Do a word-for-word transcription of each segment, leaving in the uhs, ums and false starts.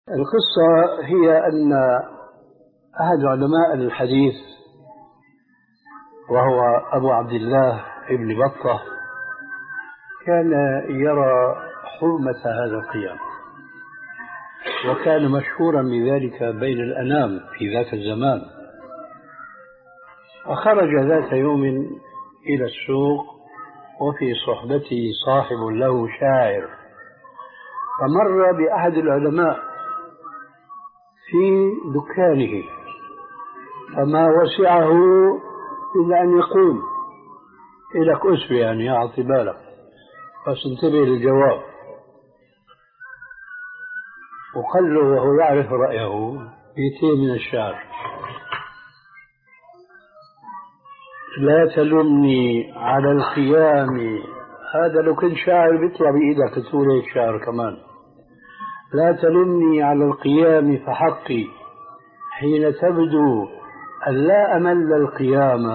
القصة هي أن أحد علماء الحديث وهو أبو عبد الله ابن بطة كان يرى حرمة هذا القيام، وكان مشهورا بذلك بين الأنام في ذاك الزمان. فخرج ذات يوم إلى السوق وفي صحبته صاحب له شاعر، فمر بأحد العلماء في دكانه فما وسعه إلا أن يقول إلك أسوي، يعني أعطي بالك بس انتبه للجواب. وقال له وهو يعرف رأيه بيتين من الشعر: لا تلمني على القيام. هذا لو كنت شاعر بيطلع بإيدك تقول هيك شعر كمان. لا تلمني على القيام فحقي حين تبدو أن لا أمل القيام،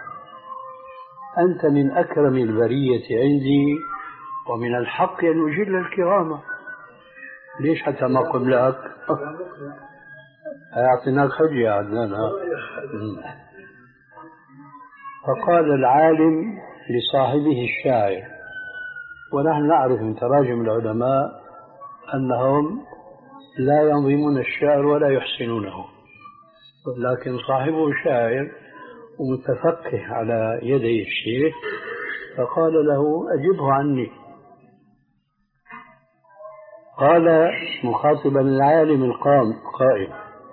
أنت من أكرم البرية عندي ومن الحق أن أجل الكرام. ليش حتى ما قبلك؟ أعطيناك حجة يا عدنان. فقال العالم لصاحبه الشاعر، ونحن نعرف من تراجم العلماء أنهم لا ينظمون الشعر ولا يحسنونه، لكن صاحبه شاعر ومتفقه على يدي الشيخ، فقال له أجبه عني. قال مخاطبا العالم القائم: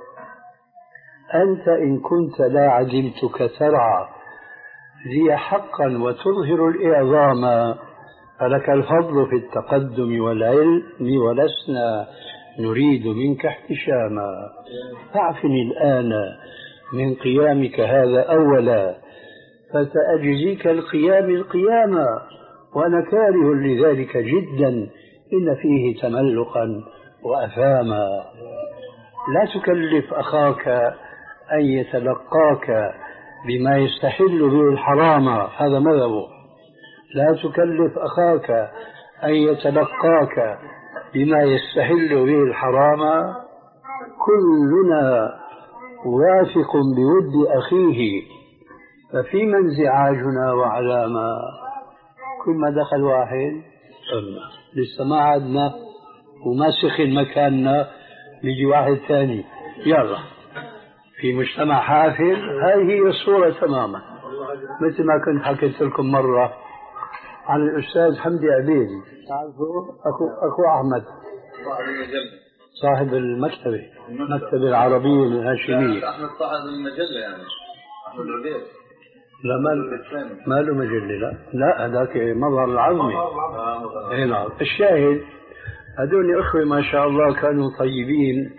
أنت إن كنت لا عدمتك ترعى ذي حقا وتظهر الإعظام، فلك الفضل في التقدم والعلم ولسنا نريد منك احتشاما. فاعفني الآن من قيامك هذا أولا، فسأجزيك القيام القياما، وأنا كاره لذلك جدا، إن فيه تملقا وأثاما. لا تكلف أخاك أن يتلقاك بما يستحل به الحرام، هذا مذهبه. لا تكلف أخاك أن يتلقاك بما يستحل به الحرام، كلنا واثق بود أخيه، ففيما انزعاجنا وعلاما. كل ما دخل واحد لسه ما عدنا وما سخن مكاننا يجي واحد ثاني، يلا في مجتمع حافل. هذه هي الصورة تماما، مثل ما كنت حكيت لكم مرة عن الأستاذ حمدي عبيدي، تعرفوا أخو, أخو أحمد صاحب المكتبة المكتبة العربية الهاشمية. أحمد صاحب المجلة يعني أحمد عبيد. لا ما ما له مجلة، لا لا هذاك مظهر العظمي. اي نعم. الشاهد هذول أخوة ما شاء الله كانوا طيبين،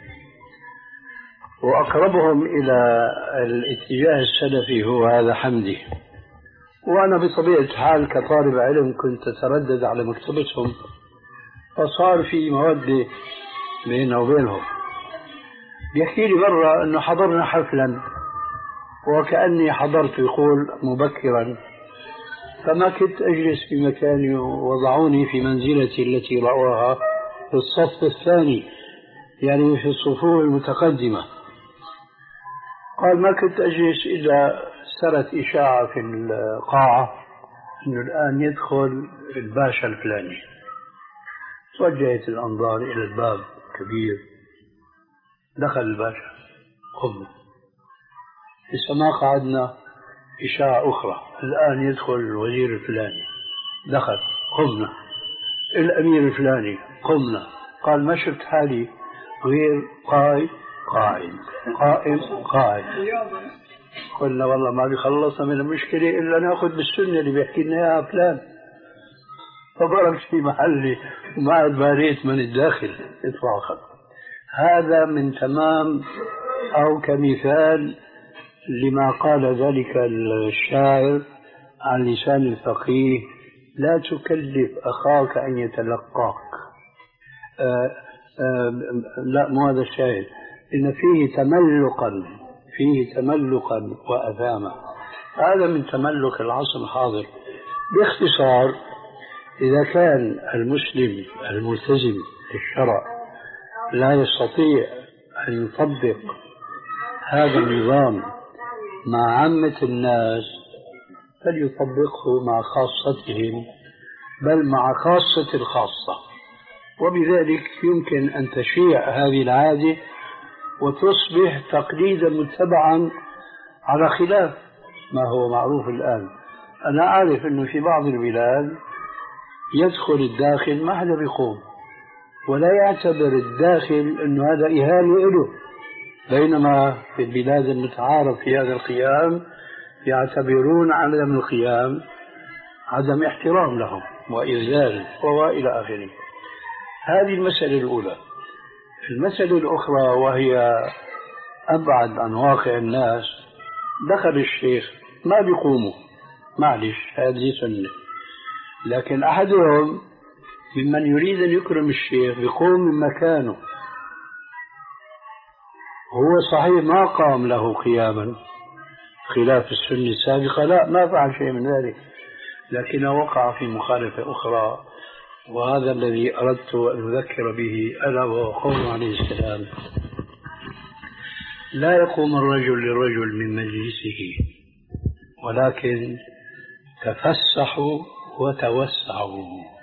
وأقربهم إلى الاتجاه السلفي هو هذا حمدي. وأنا بطبيعة الحال كطالب علم كنت أتردد على مكتبتهم، فصار في مودة بيننا وبينهم. بيحكي لي مرة أنه حضرنا حفلا وكأني حضرت يقول مبكرا، فما كنت أجلس في مكاني ووضعوني في منزلتي التي رأوها في الصف الثاني، يعني في الصفوف المتقدمة. قال ما كنت أجلس إلا سرت إشاعة في القاعة أنه الآن يدخل الباشا الفلاني. توجهت الأنظار إلى الباب كبير، دخل الباشا، خذنا. لسه ما قعدنا إشاعة أخرى، الآن يدخل الوزير الفلاني، دخل، خذنا. الأمير الفلاني، قمنا. قال ما شفت حالي غير قاعد قاعد قائم قاعد. قلنا والله ما بيخلصنا من المشكلة إلا نأخذ بالسنة اللي بيحكي لنا إياها فلان. فبرك في محلي وما عاد باريت من الداخل إطلاقا. هذا من تمام أو كمثال لما قال ذلك الشاعر عن لسان الفقيه: لا تكلف أخاك أن يتلقاك. آآ آآ لا مو هذا الشاهد، إن فيه تملقا فيه تملقا وأثاما. هذا من تملك العصر الحاضر. باختصار، إذا كان المسلم الملتزم بالشرع لا يستطيع أن يطبق هذا النظام مع عامة الناس فليطبقه مع خاصتهم، بل مع خاصة الخاصة، وبذلك يمكن أن تشيع هذه العادة وتصبح تقليدا متبعا على خلاف ما هو معروف الآن. أنا أعرف أنه في بعض البلاد يدخل الداخل ما حدا بيقوم ولا يعتبر الداخل أنه هذا إهانة له، بينما في البلاد المتعارف في هذا القيام يعتبرون عدم القيام عدم احترام لهم وإذلال وإلى آخره. هذه المسألة الأولى. المسألة الأخرى وهي أبعد عن واقع الناس، دخل الشيخ ما بيقوموا، معلش هذه سنة، لكن أحدهم ممن يريد أن يكرم الشيخ بيقوم من مكانه، هو صحيح ما قام له قياما خلاف السنة السابقة، لا ما فعل شيء من ذلك، لكنه وقع في مخالفة أخرى، وهذا الذي أردت أن أذكر به ألا وهو قوله عليه السلام: لا يقوم الرجل للرجل من مجلسه ولكن تفسحوا وتوسعوا.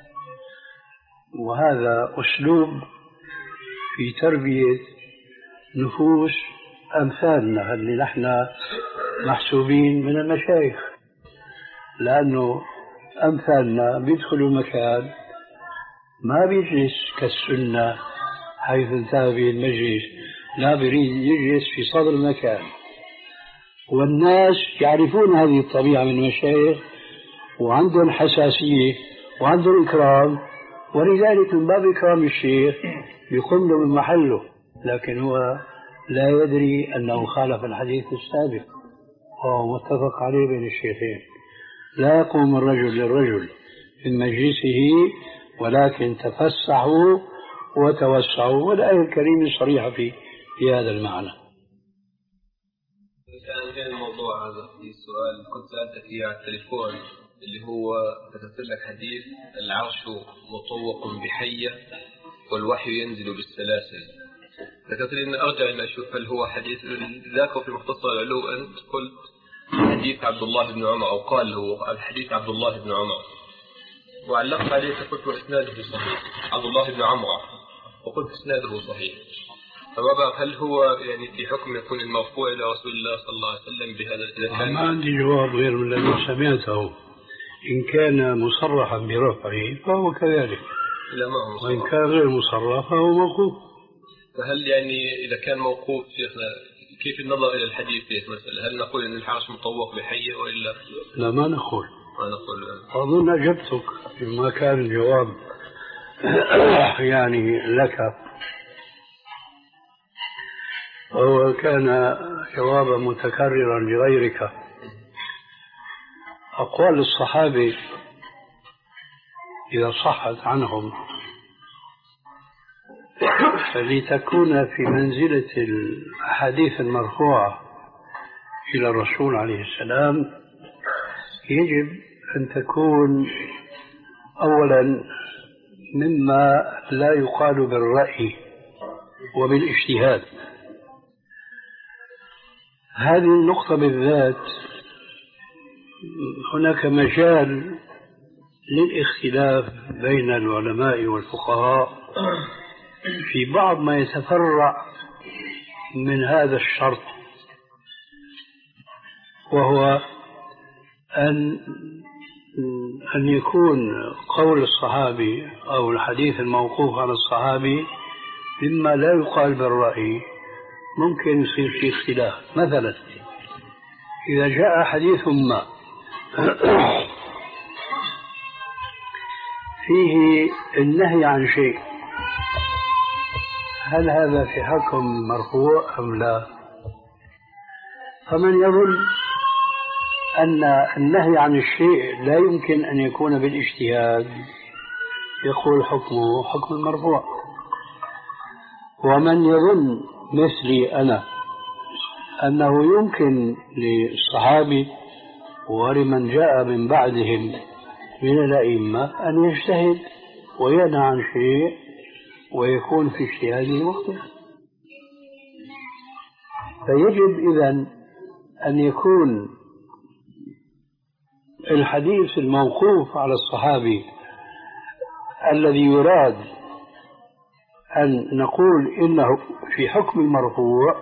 وهذا أسلوب في تربية نفوس أمثالنا اللي نحن محسوبين من المشايخ، لأنه أمثالنا بيدخلوا مكان ما بيجلس كالسنة حيث انتهى به المجلس، لا بيريد يجلس في صدر المكان، والناس يعرفون هذه الطبيعة من المشايخ وعندهم حساسية وعندهم إكرام، ولذلك من باب إكرام الشيخ يقوم له من محله، لكن هو لا يدري أنه خالف الحديث السابق وهو متفق عليه بين الشيخين: لا يقوم الرجل للرجل من مجلسه ولكن تفسحوا وتوسعوا. والآية الكريمة صريحة في في هذا المعنى. كان غير الموضوع هذا في سؤال كنت سألتك فيه على التليفون، اللي هو كتبت لك حديث: العرش مطوق بحية والوحي ينزل بالسلاسل. ذكرت لي أن أرجع أن أشوف هل هو حديث ذاك في مختصر العلو. أنت قلت حديث عبد الله بن عمر، أو قال هو الحديث عبد الله بن عمر، وعلقت عليه فقلت إسناده صحيح، عبد الله بن عمر، وقلت إسناده صحيح. فما هل هو يعني في حكم يكون المرفوع إلى رسول الله صلى الله عليه وسلم بهذا الكلام؟ ما عندي جواب غير من الذي سمعته. إن كان مصرحا برفعه فهو كذلك، لا ما هو مصرح. وإن كان غير مصرح فهو موقوف. فهل يعني إذا كان موقوف شيخنا كيف النظر إلى الحديث في المسألة؟ هل نقول أن العرش مطوق بحية وإلا؟ لا ما نقول. ما نقول. أظن أجبتك بما كان الجواب يعني لك، وهو كان جوابا متكررا لغيرك. أقوال الصحابة إذا صحت عنهم لتكون في منزلة الأحاديث المرفوعة إلى الرسول عليه السلام يجب أن تكون أولا مما لا يقال بالرأي وبالاجتهاد. هذه النقطة بالذات هناك مجال للاختلاف بين العلماء والفقهاء في بعض ما يتفرع من هذا الشرط، وهو أن أن يكون قول الصحابي أو الحديث الموقوف على الصحابي مما لا يقال بالرأي، ممكن يصير في اختلاف. مثلا إذا جاء حديث ما فيه النهي عن شيء، هل هذا في حكم مرفوع أم لا؟ فمن يظن أن النهي عن الشيء لا يمكن أن يكون بالاجتهاد يقول حكمه حكم المرفوع، ومن يظن مثلي أنا أنه يمكن للصحابي ولمن جاء من بعدهم من الأئمة أن يجتهد وينهى عن شيء ويكون في اجتهاده مختلف. فيجب إذن أن يكون الحديث الموقوف على الصحابي الذي يراد أن نقول إنه في حكم المرفوع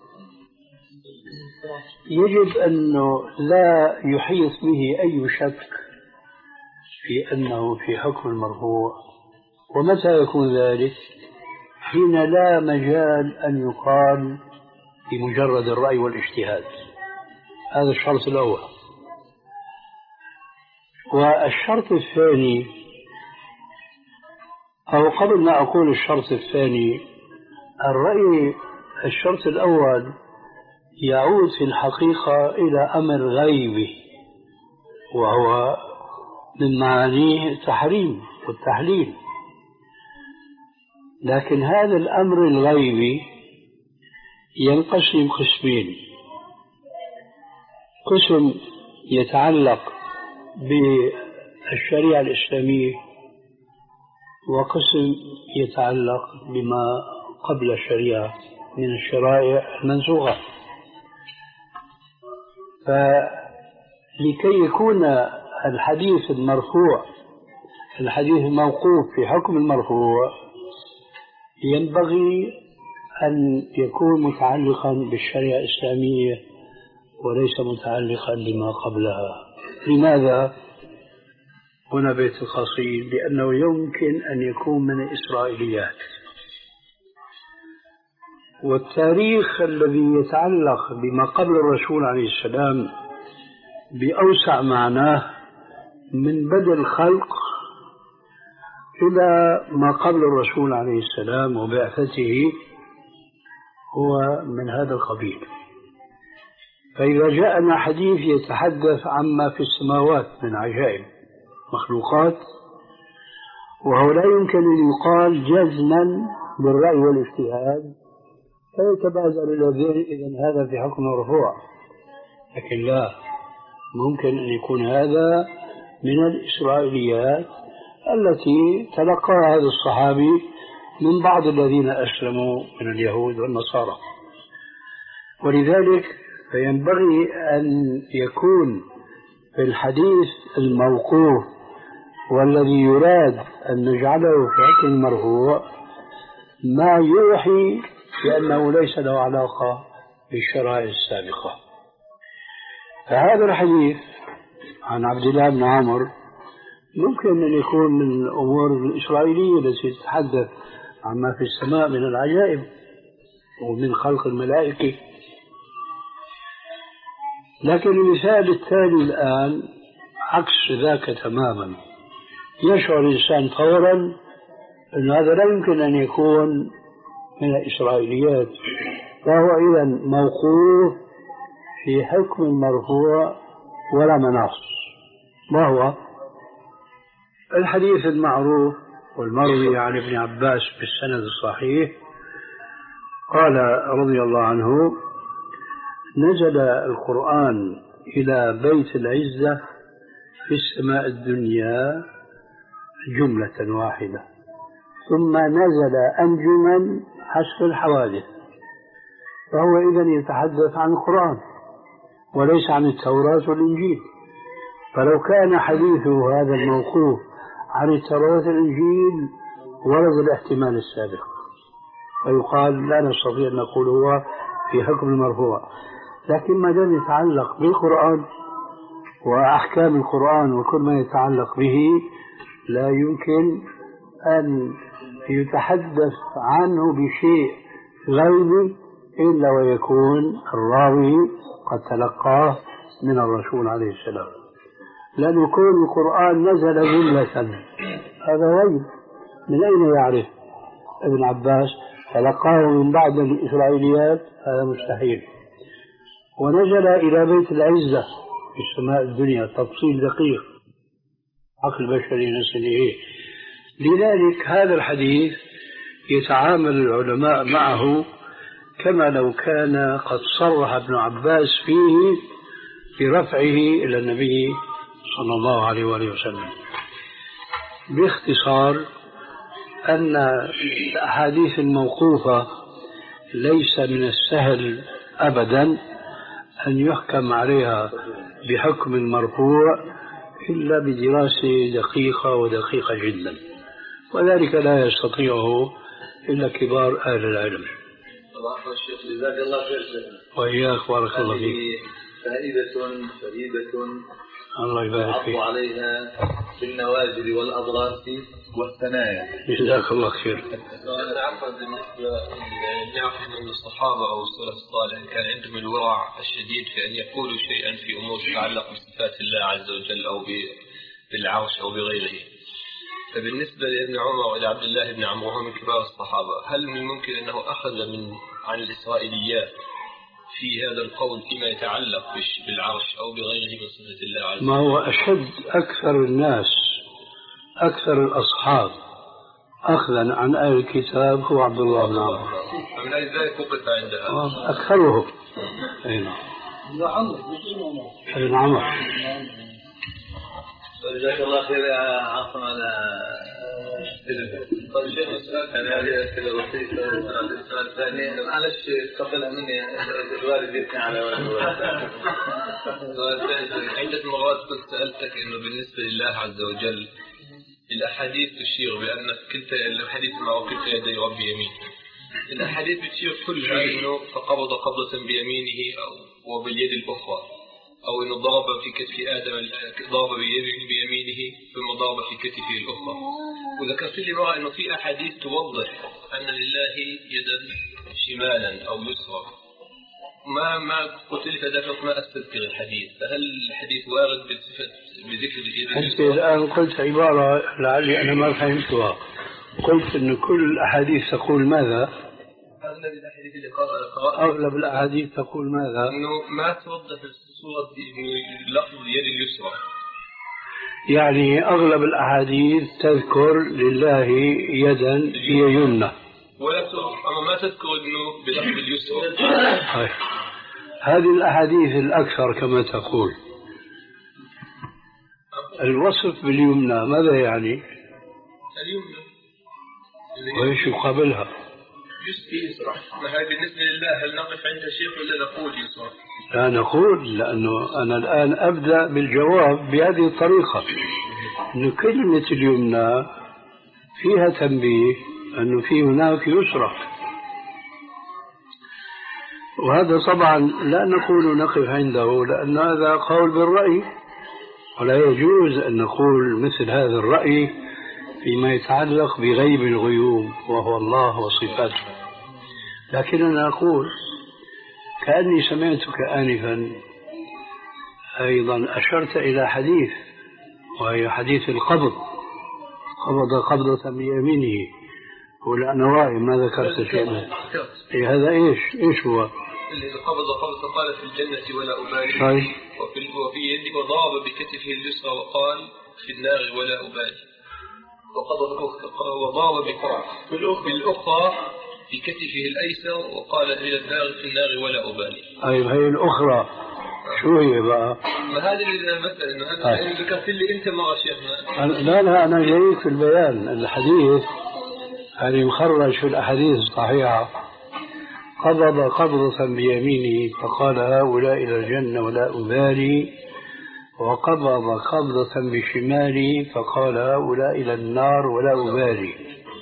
يجب أنه لا يحيط به أي شك في أنه في حكم المرفوع. ومتى يكون ذلك؟ حين لا مجال أن يقال بمجرد الرأي والاجتهاد. هذا الشرط الأول. والشرط الثاني، أو قبل ما أقول الشرط الثاني، الرأي الشرط الأول يعود في الحقيقة إلى أمر غيبي، وهو من معانيه التحريم والتحليل. لكن هذا الأمر الغيبي ينقسم قسمين: قسم يتعلق بالشريعة الإسلامية، وقسم يتعلق بما قبل الشريعة من الشرائع المنسوخة. فلكي يكون الحديث المرفوع الحديث الموقوف في حكم المرفوع ينبغي أن يكون متعلقا بالشريعة الإسلامية وليس متعلقا بما قبلها. لماذا؟ هنا بيت القصيد: لأنه يمكن أن يكون من الإسرائيليات، والتاريخ الذي يتعلق بما قبل الرسول عليه السلام بأوسع معناه من بدء الخلق إلى ما قبل الرسول عليه السلام وبعثته هو من هذا القبيل. فإذا جاءنا حديث يتحدث عما في السماوات من عجائب مخلوقات، وهو لا يمكن أن يقال جزما بالرأي والاجتهاد، فيتبادر إلى الذهن إذن هذا في حكم مرفوع. لكن لا، ممكن أن يكون هذا من الإسرائيليات التي تلقاها هذا الصحابي من بعض الذين أسلموا من اليهود والنصارى. ولذلك فينبغي أن يكون في الحديث الموقوف والذي يراد أن نجعله في حكم المرفوع ما يوحي بأنه ليس له علاقة بالشرائع السابقة. فهذا الحديث عن عبد الله بن عمرو ممكن أن يكون من الأمور الإسرائيلية التي تتحدث عما في السماء من العجائب ومن خلق الملائكة. لكن المثال الثاني الآن عكس ذاك تماما. يشعر الإنسان فورا أن هذا لا يمكن أن يكون من الإسرائيليات، فهو إذن موقوف في حكم المرفوع ولا مناص. ما هو الحديث المعروف والمروي عن ابن عباس بالسند الصحيح قال رضي الله عنه: نزل القرآن إلى بيت العزة في السماء الدنيا جملة واحدة، ثم نزل أنجما حسب الحوادث. فهو إذن يتحدث عن القرآن وليس عن التوراة والإنجيل. فلو كان حديثه هذا الموقوف عن التوراة والإنجيل ورد الاحتمال السابق، ويقال لا نستطيع أن نقول هو في حكم المرفوع. لكن ما دام يتعلق بالقرآن وأحكام القرآن وكل ما يتعلق به لا يمكن أن يتحدث عنه بشيء غيبي إلا ويكون الراوي قد تلقاه من الرسول عليه السلام. لأن يكون القرآن نزل جملة هذا غيب، من أين يعرف ابن عباس تلقاه من بعض الإسرائيليات؟ هذا مستحيل. ونزل إلى بيت العزة في السماء الدنيا، تفصيل دقيق عقل بشري نسل إيه. لذلك هذا الحديث يتعامل العلماء معه كما لو كان قد صرح ابن عباس فيه برفعه إلى النبي صلى الله عليه وآله وسلم. باختصار أن الأحاديث الموقوفة ليس من السهل أبدا أن يحكم عليها بحكم المرفوع إلا بدراسة دقيقة ودقيقة جدا، وذلك لا يستطيعه إلا كبار أهل العلم. الشيخ جزاك الله خير. وإياك بارك الله فيك. فائدة فريدة الله يبارك فيك. عليها في النوازل والأضراس والثنايا. جزاك الله خير. أنا عفوا بالنسبة لنعرف من الصحابة أو السلف الصالح كان عندهم الورع الشديد في أن يقولوا شيئا في أمور تتعلق بصفات الله عز وجل أو بالعرش أو بغيره. فبالنسبة لابن عمر وإلى عبد الله بن عمرو وهو من كبار الصحابة، هل من الممكن أنه أخذ من عن الإسرائيليات في هذا القول فيما يتعلق بالعرش أو بغيره من صفة الله عز وجل؟ ما هو أشد أكثر الناس أكثر الأصحاب أخذا عن أهل الكتاب هو عبد الله بن عمرو. من أجل ذلك وقف عندها أكثرهم. أين ابن عمر. جزاك الله خير يا عاصم على طيب شيخ السؤال كان هذه أسئلة بسيطة. السؤال الثاني معلش قبل مني الوالد يثني على والد. عدة مرات كنت سألتك إنه بالنسبة لله عز وجل الأحاديث تشير بأن كلتا الحديث مع كلتا يدي رب يمين. الأحاديث بتشير كلها إنه فقبض قبضة بيمينه أو وباليد الأخرى، أو إنه ضرب في كتف آدم ضرب بيمينه ثم ضرب في كتفه الأخرى. وذكرت لي مرة إنه في أحاديث توضح أن لله يدا شمالا أو يسرا. ما ما قلت لي فذكرت ما أستذكر الحديث، فهل الحديث وارد بصفة بذكر اليد اليسرى؟ أنت الآن قلت عبارة لعلي أنا ما فهمتها. قلت إن كل الأحاديث تقول ماذا؟ أغلب الأحاديث اللي قرأت أغلب الأحاديث تقول ماذا؟ إنه ما توضح الصورة لفظ اليد اليسرى. يعني أغلب الأحاديث تذكر لله يدا هي يمنى، ولا أما ما تذكر إنه بلفظ اليسرى. هذه الأحاديث الأكثر كما تقول. الوصف باليمنى ماذا يعني؟ اليمنى وإيش يقابلها؟ يسرى. هذه بالنسبة لله هل نقف عند شيخ ولا نقول يسرى؟ لا نقول، لأنه أنا الآن أبدأ بالجواب بهذه الطريقة، أن كلمة اليمنى فيها تنبيه أنه في هناك يسرى، وهذا طبعا لا نقول نقف عنده لأن هذا قول بالرأي، ولا يجوز أن نقول مثل هذا الرأي فيما يتعلق بغيب الغيوب وهو الله وصفاته. لكننا نقول كأني سمعتك آنفا أيضا أشرت إلى حديث وهي حديث القبض، قبض قبضة بيمينه، ولا أنا واعي ما ذكرت شيئا. إيه هذا إيش إيش هو؟ اللي قبض قبضة قال في الجنة ولا أبالي، طيب. وفي وفي يده وضرب بكتفه اليسرى وقال في النار ولا أبالي، وقبض وضرب بالأخرى في كتفه الأيسر وقال إلى النار في النار ولا أبالي. أيوة هي الأخرى شو هي بقى؟ ما هذه اللي مثلا إنه هذا ذكرت لي أنت مرة شيخنا. لا لا أنا جايك في البيان الحديث هذه مخرج في الأحاديث الصحيحة. قبض قبضة بيمينه فقال هؤلاء إلى الجنة ولا أبالي، وقبض قبضة بشمالي فقال هؤلاء إلى النار ولا أبالي.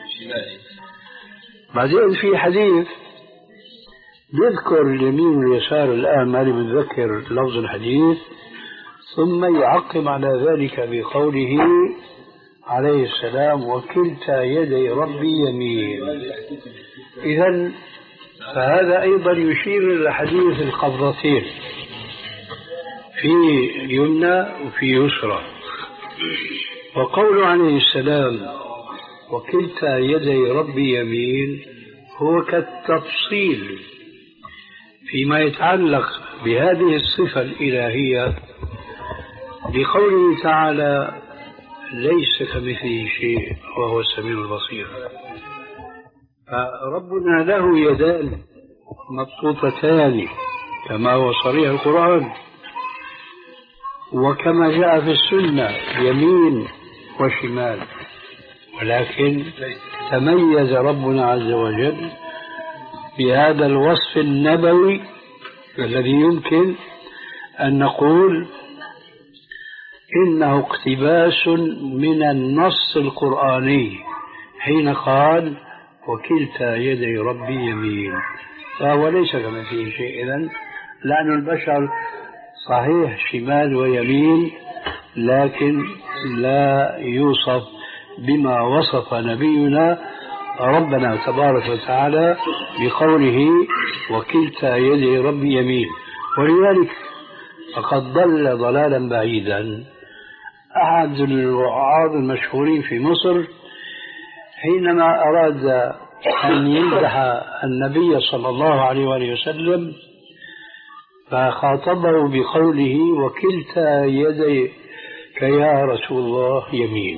بعدين في حديث يذكر اليمين واليسار الآن ماني متذكر لفظ الحديث، ثم يعقب على ذلك بقوله عليه السلام وكلتا يدي ربي يمين. إذن فهذا أيضا يشير إلى حديث القبضتين في يمنى وفي يسرى. وقول عليه السلام وكلتا يدي ربي يمين هو كالتفصيل فيما يتعلق بهذه الصفة الإلهية بقوله تعالى ليس كمثله شيء وهو السميع البصير. فربنا له يدان مبسوطتان كما هو صريح القرآن، وكما جاء في السنة يمين وشمال، ولكن تميز ربنا عز وجل بهذا الوصف النبوي الذي يمكن أن نقول إنه اقتباس من النص القرآني حين قال وكلتا يدي ربي يمين، فهو ليس كمثله شيء. إذن لأن البشر صحيح شمال ويمين، لكن لا يوصف بما وصف نبينا ربنا تبارك وتعالى بقوله وكلتا يدي ربي يمين. ولذلك فقد ضل ضلالا بعيدا أحد الوعاظ المشهورين في مصر حينما أراد أن يمدح النبي صلى الله عليه وآله وسلم فخاطبه بقوله وكلتا يديك يا رسول الله يمين.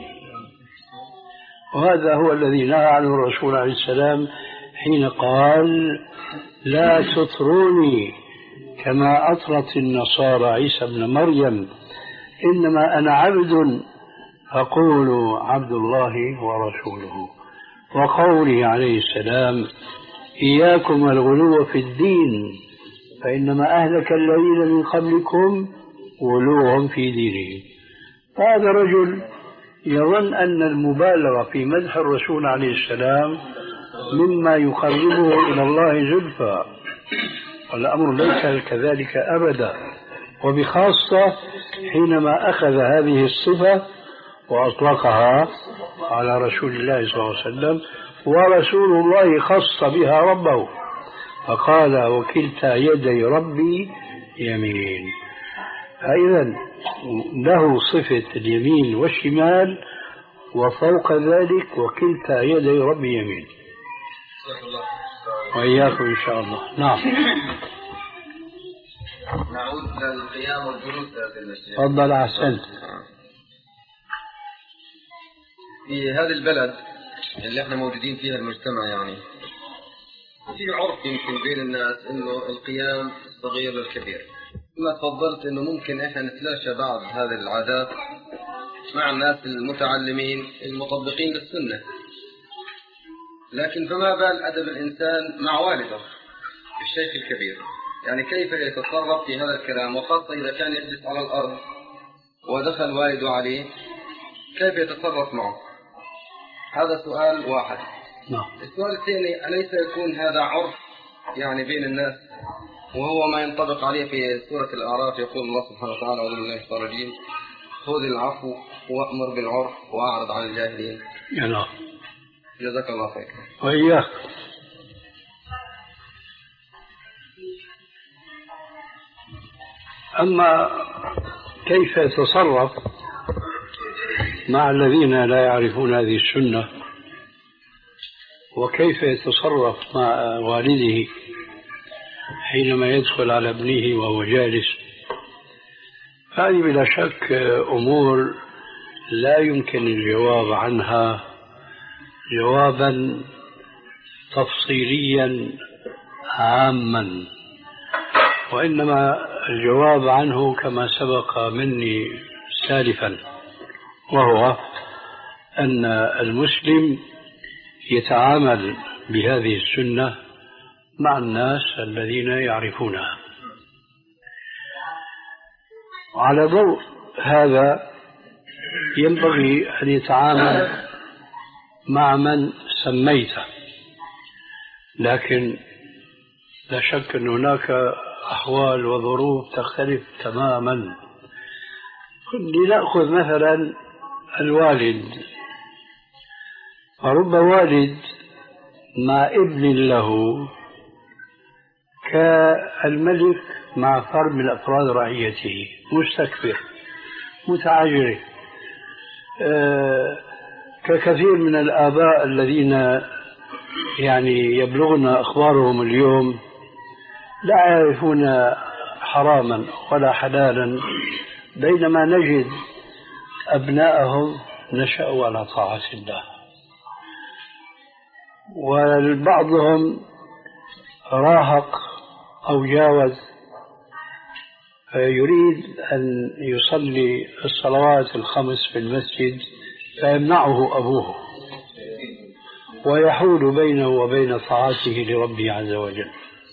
وهذا هو الذي نهى عنه الرسول عليه السلام حين قال لا تطروني كما أطرت النصارى عيسى ابن مريم إنما أنا عبد فقولوا عبد الله ورسوله. وقوله عليه السلام إياكم والغلو في الدين فإنما أهلك الذين من قبلكم غلوهم في دينهم. هذا رجل يظن أن المبالغة في مدح الرسول عليه السلام مما يقربه إلى الله زلفى، والأمر ليس كذلك أبدا، وبخاصة حينما أخذ هذه الصفة وأطلقها على رسول الله صلى الله عليه وسلم، ورسول الله خص بها ربه فقال وكلتا يدي ربي يمين. فإذا له صفة اليمين والشمال، وفوق ذلك وكلتا يدي ربي يمين. وإياكم إن شاء الله. نعم. نعود للقيام والجلوس في المسجد. تفضل. أحسنت. في هذه البلد اللي احنا موجودين فيها المجتمع، يعني في عرف يمكن بين الناس انه القيام الصغير للكبير. كما تفضلت انه ممكن احنا نتلاشى بعض هذه العادات مع الناس المتعلمين المطبقين للسنة، لكن فما بال أدب الإنسان مع والده الشيخ الكبير؟ يعني كيف يتصرف في هذا الكلام، وخاصة إذا كان يجلس على الأرض ودخل والده عليه كيف يتصرف معه؟ هذا سؤال واحد. نعم. السؤال الثاني، أليس يكون هذا عرف يعني بين الناس، وهو ما ينطبق عليه في سورة الأعراف؟ يقول الله سبحانه وتعالى أعوذ بالله من الشيطان الرجيم خذ العفو وأمر بالعرف وأعرض عن الجاهلين. نعم. جزاك الله خير. وإياك. أما كيف يتصرف مع الذين لا يعرفون هذه السنة، وكيف يتصرف مع والده حينما يدخل على ابنه وهو جالس، هذه بلا شك أمور لا يمكن الجواب عنها جوابا تفصيليا عاما، وإنما الجواب عنه كما سبق مني سالفا، وهو أن المسلم يتعامل بهذه السنة مع الناس الذين يعرفونها. على ضوء هذا ينبغي أن يتعامل مع من سميته، لكن لا شك أن هناك أحوال وظروف تختلف تماما. لنأخذ مثلا الوالد، فرب والد مع ابن له كالملك مع فرد من أفراد رعيته، مستكبر متعجرف، آه ككثير من الآباء الذين يعني يبلغنا أخبارهم اليوم لا يعرفون حراما ولا حلالا، بينما نجد أبناءهم نشأوا على طاعة الله، وبعضهم راهق أو جاوز يريد أن يصلي الصلوات الخمس في المسجد فيمنعه أبوه، ويحول بينه وبين طاعته لربه عز وجل.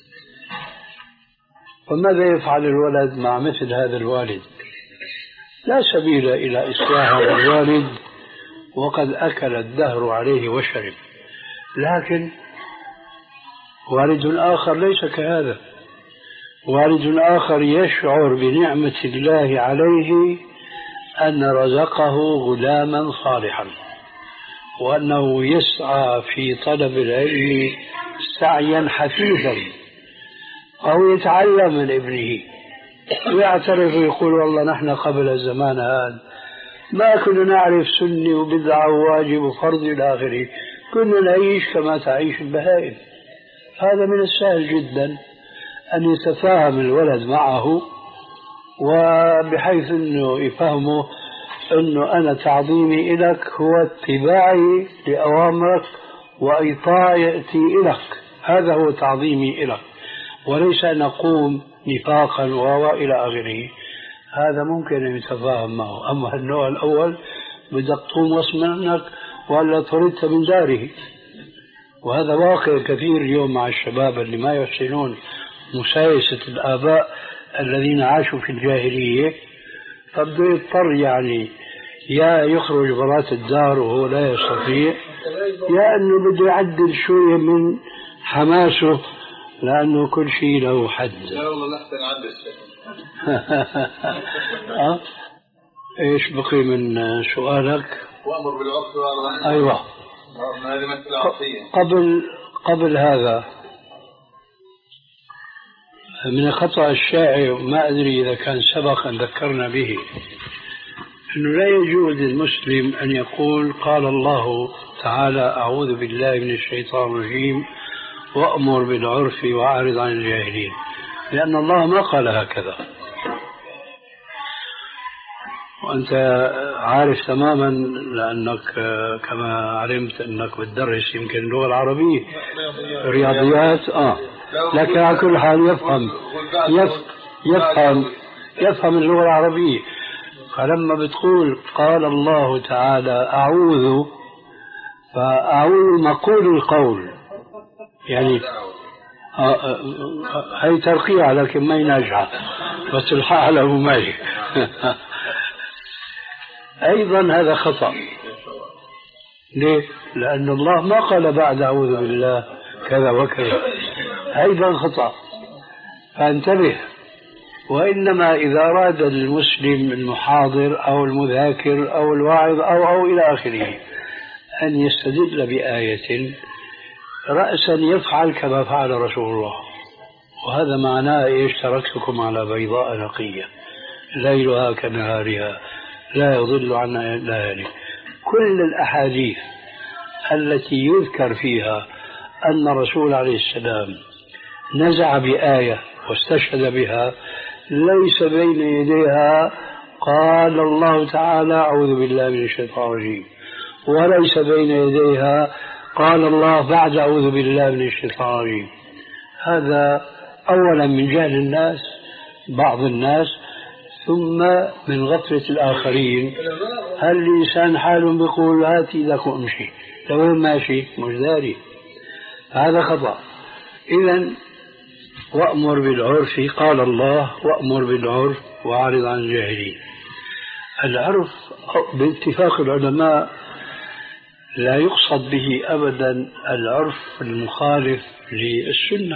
فماذا يفعل الولد مع مثل هذا الوالد؟ لا سبيل إلى إصلاح هذا الوالد وقد أكل الدهر عليه وشرب، لكن والد آخر ليس كهذا، والد آخر يشعر بنعمة الله عليه أن رزقه غلاما صالحا، وأنه يسعى في طلب العلم سعيا حثيثا، أو يتعلم من ابنه ويعترف ويقول والله نحن قبل الزمان هذا ما كنا نعرف سنة وبدعة وواجب وفرض إلى آخره، كنا نعيش كما تعيش البهائم. هذا من السهل جدا أن يتفاهم الولد معه، وبحيث أنه يفهمه أنه أنا تعظيمي إليك هو اتباعي لأوامرك وإطاعة يأتي إليك، هذا هو تعظيمي إليك، وليس أن أقوم نفاقا وإلى آخره. هذا ممكن أن يتفاهم معه. أما النوع الأول بدك تقوم غصب عنك ولا طردت من داره، وهذا واقع كثير اليوم مع الشباب اللي ما يحسنون مسايسة الآباء الذين عاشوا في الجاهلية، فبده يضطر يعني يا يخرج برات الدار وهو لا يستطيع، يا أنه بده يعدل شوية من حماسه لأنه كل شيء له حد. لا والله لحتى نعدل. أه؟ إيش بقي من سؤالك؟ وأمر بالعرف وأمر. أيوة. هذه مسألة عرفية. قبل قبل هذا من الخطأ الشائع، ما أدري إذا كان سبق أن ذكرنا به، أنه لا يجوز للمسلم أن يقول قال الله تعالى أعوذ بالله من الشيطان الرجيم وأمر بالعرف وأعرض عن الجاهلين، لأن الله ما قال هكذا. وأنت عارف تماما لأنك كما علمت أنك بتدرس يمكن اللغة العربية رياضيات آه لكن على كل حال يفهم يفهم يفهم اللغة العربية. فلما بتقول قال الله تعالى أعوذ، فأعوذ مقول القول، يعني هي ترقية لكن ما ينجح، بس الحق له مالي. أيضا هذا خطأ. ليه؟ لأن الله ما قال بعد أعوذ بالله كذا وكذا، أيضا خطأ، فانتبه. وإنما إذا أراد المسلم المحاضر أو المذاكر أو الواعظ أو أو إلى آخره أن يستدل بآية، رأسا يفعل كما فعل رسول الله، وهذا معناه إيش؟ تركتكم على بيضاء نقية ليلها كنهارها لا يضل عنها إلا هالك. كل الأحاديث التي يذكر فيها أن الرسول عليه السلام نزع بآية واستشهد بها ليس بين يديها قال الله تعالى أعوذ بالله من الشيطان الرجيم، وليس بين يديها قال الله بعد أعوذ بالله من الشيطان الرجيم. هذا أولا من جهل الناس بعض الناس، ثم من غفلة الآخرين. هل الإنسان حال بيقول هاتي لك وامشي، لوين ماشي مش داري، هذا خطأ. إذن وأمر بالعرف قال الله وأمر بالعرف وأعرض عن الجاهلين. العرف باتفاق العلماء لا يقصد به أبدا العرف المخالف للسنة،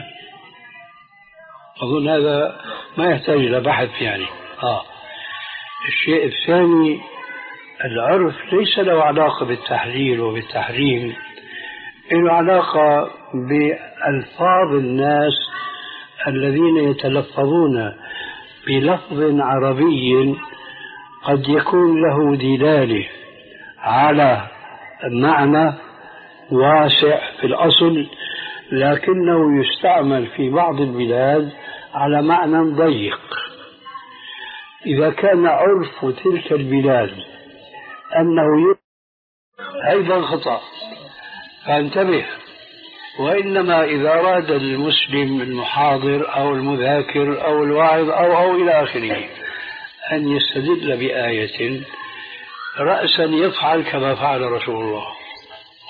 أظن هذا ما يحتاج إلى بحث يعني. آه. الشيء الثاني، العرف ليس له علاقة بالتحليل وبالتحريم، له علاقة بألفاظ الناس الذين يتلفظون بلفظ عربي قد يكون له دلالة على معنى واسع في الأصل، لكنه يستعمل في بعض البلاد على معنى ضيق. إذا كان عرف تلك البلاد أنه أيضا خطأ، فانتبه. وإنما إذا أراد المسلم المحاضر أو المذاكر أو الواعظ أو أو إلى آخره أن يستدل بآية، رأسا يفعل كما فعل رسول الله،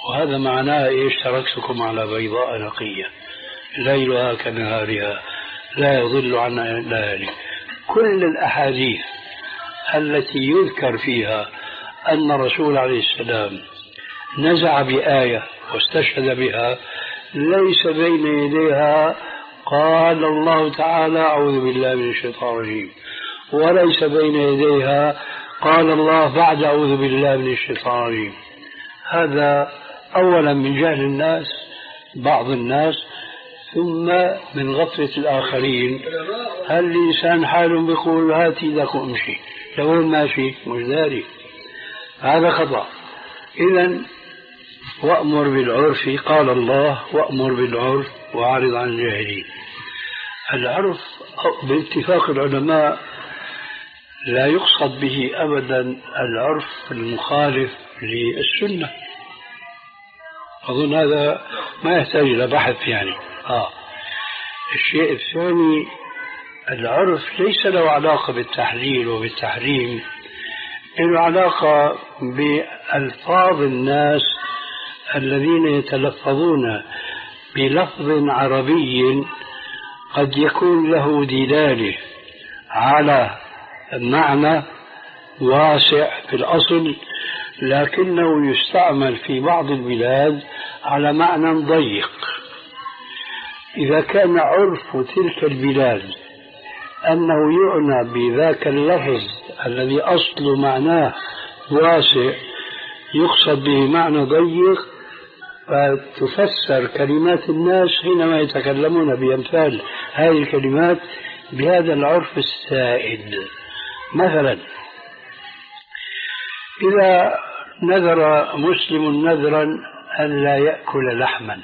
وهذا معناه إيش؟ تركتكم على بيضاء نقية ليلها كنهارها لا يضل عنها إلا هالك. كل الأحاديث التي يذكر فيها أن الرسول عليه السلام نزع بآية واستشهد بها ليس بين يديها قال الله تعالى أعوذ بالله من الشيطان الرجيم، وليس بين يديها قال الله بعد أعوذ بالله من الشيطان الرجيم. هذا أولا من جهل الناس بعض الناس، ثم من غفلة الآخرين. هل الإنسان حال بيقول هاتي لك أمشي لوين ماشي مش داري، هذا خطأ. إذن وأمر بالعرف قال الله وأمر بالعرف وأعرض عن الجاهلين. العرف باتفاق العلماء لا يقصد به أبدا العرف المخالف للسنة، أظن هذا ما يحتاج إلى بحث يعني. آه. الشيء الثاني العرف ليس له علاقة بالتحليل وبالتحريم، له علاقة بألفاظ الناس الذين يتلفظون بلفظ عربي قد يكون له دلالة على معنى واسع في الأصل، لكنه يستعمل في بعض البلاد على معنى ضيق. إذا كان عرف تلك البلاد أنه يعنى بذاك اللفظ الذي أصل معناه واسع يقصد به معنى ضيق، فتفسر كلمات الناس حينما يتكلمون بأمثال هذه الكلمات بهذا العرف السائد. مثلا إذا نذر مسلم نذرا أن لا يأكل لحما،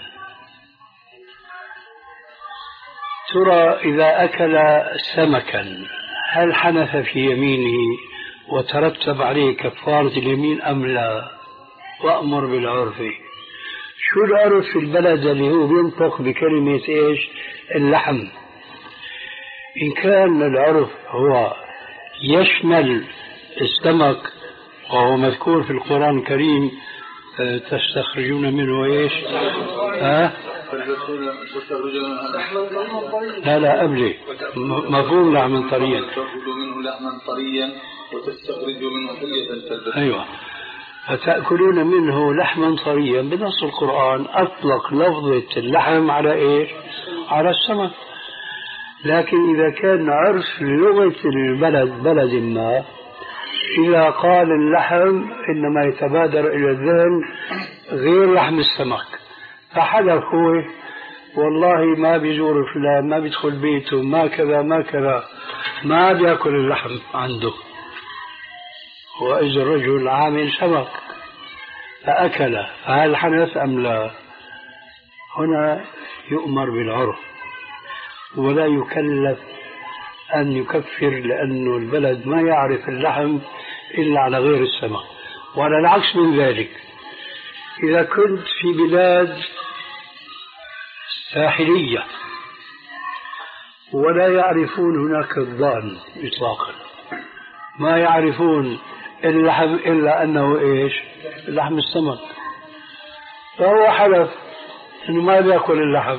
ترى إذا أكل سمكا هل حنث في يمينه وترتب عليه كفارة اليمين أم لا؟ وأمر بالعرف. شو العرف في البلد اللي هو بينطق بكلمة إيش؟ اللحم. إن كان العرف هو يشمل السمك وهو مذكور في القرآن الكريم تستخرجون منه إيش؟ ها؟ لا لا قبلي مفهوم لحما طريا، تأكلوا منه لحما طريا وتستخرجوا منه حلية تلبسون. أيوة، فتأكلون منه لحما طريا بنص القرآن أطلق لفظة اللحم على إيش؟ على السمك. لكن إذا كان عرف لغة البلد بلد ما إذا قال اللحم إنما يتبادر إلى الذهن غير لحم السمك، فحلف هو والله ما بيزور فلان ما بيدخل بيته ما كذا ما كذا ما بيأكل اللحم عنده، وإذا الرجل عامل سمك فأكل، فهل حنث أم لا؟ هنا يؤمر بالعرف ولا يكلف أن يكفر، لأنه البلد ما يعرف اللحم إلا على غير السمك. وعلى العكس من ذلك إذا كنت في بلاد ساحلية ولا يعرفون هناك الضان إطلاقا، ما يعرفون اللحم إلا أنه إيش؟ لحم السمك، فهو حلف أنه ما بيأكل اللحم،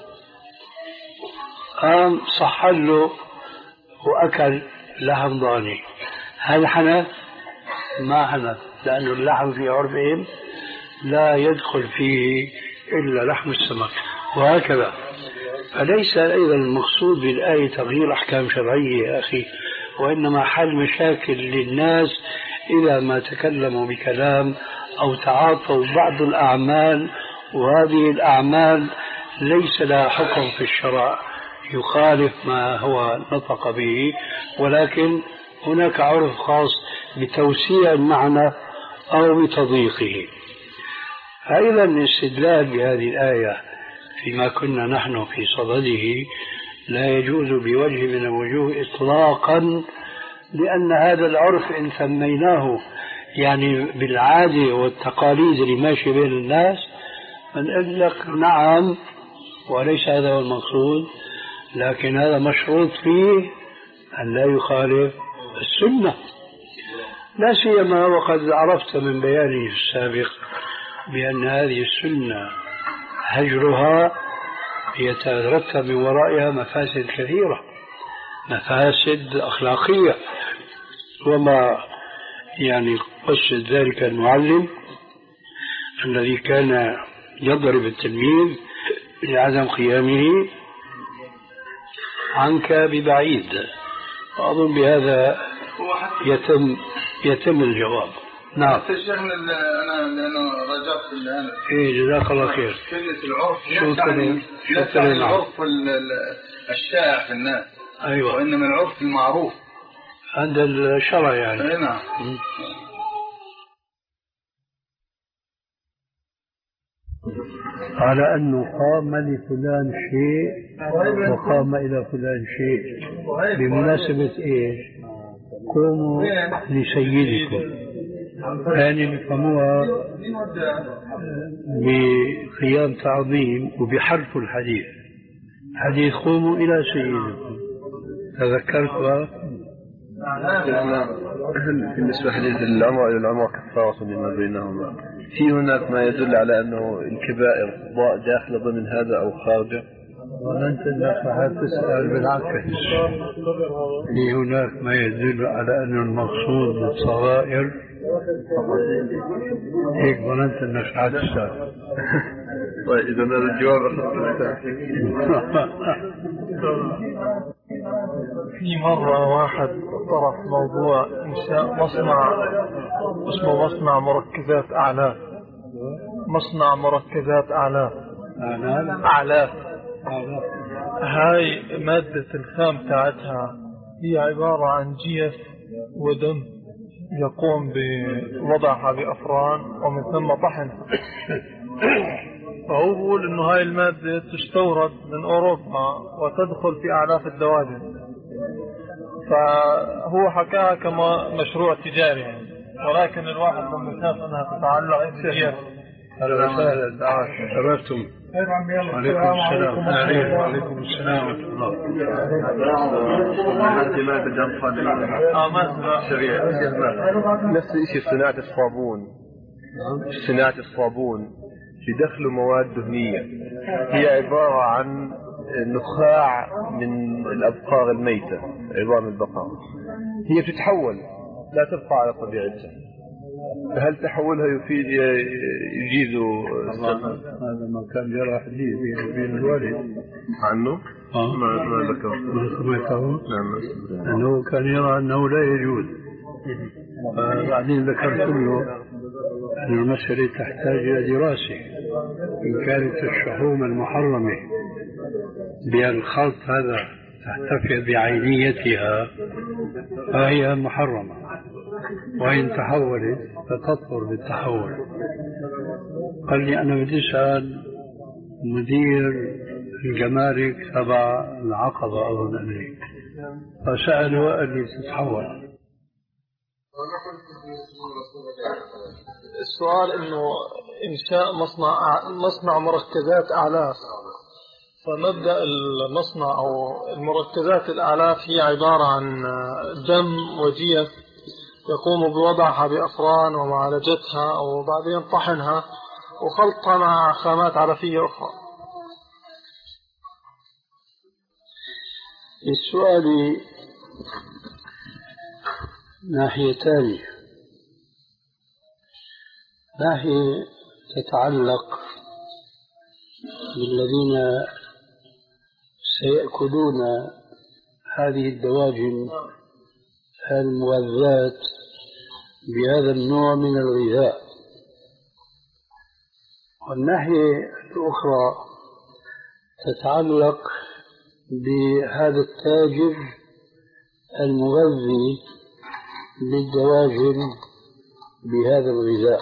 قام صحل له وأكل لحم ضاني، هل حنث؟ ما حنث، لأنه اللحم في عرفهم لا يدخل فيه إلا لحم السمك، وهكذا. فليس أيضا المقصود بالآية تغيير أحكام شرعية يا أخي، وإنما حل مشاكل للناس إذا ما تكلموا بكلام أو تعاطوا بعض الأعمال، وهذه الأعمال ليس لها حكم في الشرع يخالف ما هو نطق به، ولكن هناك عرف خاص بتوسيع المعنى أو بتضييقه. فإذا الاستدلال بهذه الآية فيما كنا نحن في صدده لا يجوز بوجه من الوجوه إطلاقا، لأن هذا العرف إن سميناه يعني بالعادة والتقاليد اللي ماشي بين الناس فنقول لك نعم وليس هذا هو المقصود، لكن هذا مشروط فيه أن لا يخالف السنة، لا سيما وقد عرفت من بياني السابق بأن هذه السنة هجرها يترتب من ورائها مفاسد كثيرة، مفاسد أخلاقية. وما يعني قصد ذلك المعلم الذي كان يضرب التلميذ لعدم قيامه عنك ببعيد. وأظن بهذا يتم يتم الجواب. نعم. شيخنا أنا لأنه رجعت الآن. إيه جزاك الله خير. كلمة العرف يعني يعني العرف الشائع في الناس. أيوة. وإنما العرف المعروف عند الشرع يعني. نعم. على أنه قام لفلان شيء وقام إلى فلان شيء بمناسبة إيش؟ قوموا لسيدكم، يعني يفهموها بقيام تعظيم وبحرف الحديث، حديث قوموا إلى سيدكم. تذكرتها؟ بالنسبة لحديث العمر إلى العمر كفارة لما بينهما، في هناك ما يدل على أنه الكبائر داخل ضمن هذا أو خارجه؟ وأنت النصيحة تسأل بالعكس، في هناك ما يدل على أن المقصود بالصغائر هيك، وأنت النصيحة تسأل. إذا هذا الجواب في مرة واحد طرح موضوع إنشاء مصنع اسمه مصنع مركزات أعلاف، مصنع مركزات أعلاف أعلاف هاي مادة الخام تاعتها هي عبارة عن جيف ودم يقوم بوضعها بأفران ومن ثم طحن. فهو يقول إنه هاي المادة تستورد من أوروبا وتدخل في أعلاف الدواجن، فهو حكاها كما مشروع تجاري يعني. ولكن الواحد لما شاف أنها تتعلق بجيف شرفتم. عليكم السلام. عليكم السلام ورحمة الله. نفس الشيء صناعة الصابون، صناعة الصابون يدخلوا مواد دهنية هي عبارة عن نخاع من الأبقار الميتة، عظام البقر، هي تتحول لا تبقى على طبيعتها. هل تحولها يفيد يجيز؟ هذا ما كان جرى حديث بين الوالد عنه آه. ما ما ذكر ما ذكر نعم، أنه كان يرى أنه لا يجوز. بعدين ذكرت له أن المسألة تحتاج إلى دراسة. إن كانت الشحوم المحرمة بالخلط هذا تحتفظ بعينيتها فهي محرمة، وإن تحولت فتطهر بالتحول. قال لي أنا بدي أسأل مدير الجمارك تبع العقبة أظن أمريكا، فسأله وقال لي تتحول. السؤال إنه إنشاء مصنع مصنع مركزات أعلاف، فمبدأ المصنع أو المركزات الأعلاف هي عبارة عن دم وجيف يقوم بوضعها بأفران ومعالجتها وبعدين طحنها وخلطها مع خامات علفية أخرى. السؤال ناحيتان، ناحية تتعلق بالذين سيأكلون هذه الدواجن المغذاة بهذا النوع من الغذاء، والناحية الأخرى تتعلق بهذا التاجر المغذي للدواجن بهذا الغذاء.